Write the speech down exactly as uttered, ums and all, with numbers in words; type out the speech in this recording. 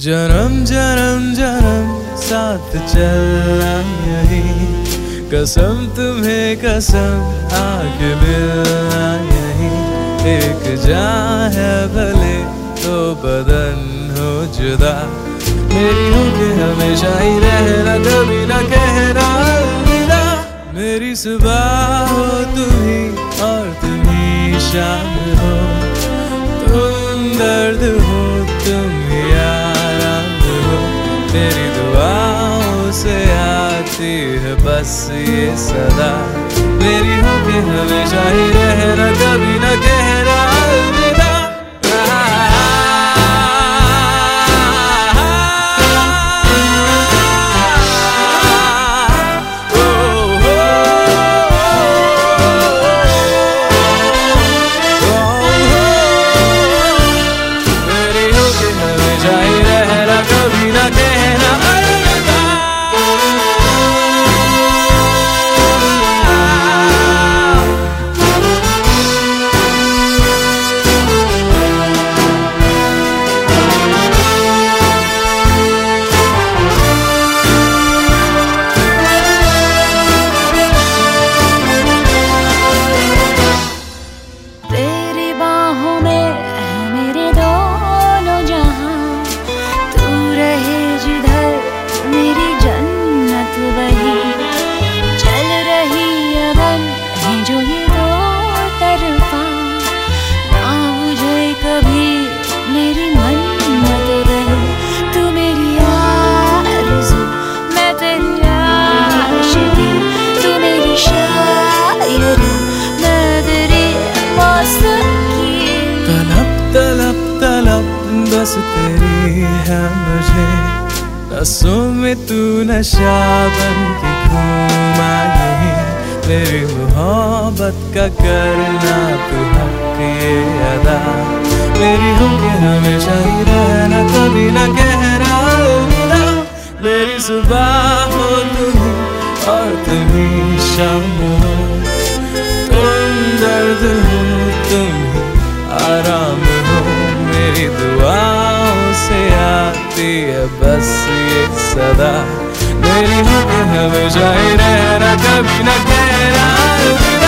जन्म जन्म जन्म साथ चलना यही, कसम तुम्हें कसम आगे मिलना यही। एक जान है भले तो बदन हो जुदा, मेरी होके हमेशा ही रहना, कभी ना कहना अलविदा। मेरी सुबह हो तुम ही और तुम ही शाम हो, तुम दर्द हो तुम ही आराम हो। मेरी दुआओं से आती है बस ये सदा, मेरी होके हमेशा ही रहना, कभी ना कहना अलविदा। बस तेरी है मुझे, रसों में तू नशा बन के घूमा यही। तेरी मोहब्बत का करना तू हक ये अदा, मेरी होके हमेशा ही रहना, कभी ना कहना अलविदा। मेरी सुबह हो तुम और तुम ही शाम हो, तुम दर्द हो तुम ही आराम हो। मेरी दुआओं से आती है बस ये सदा, मेरी होके हमेशा ही रहना, कभी ना कहना अलविदा।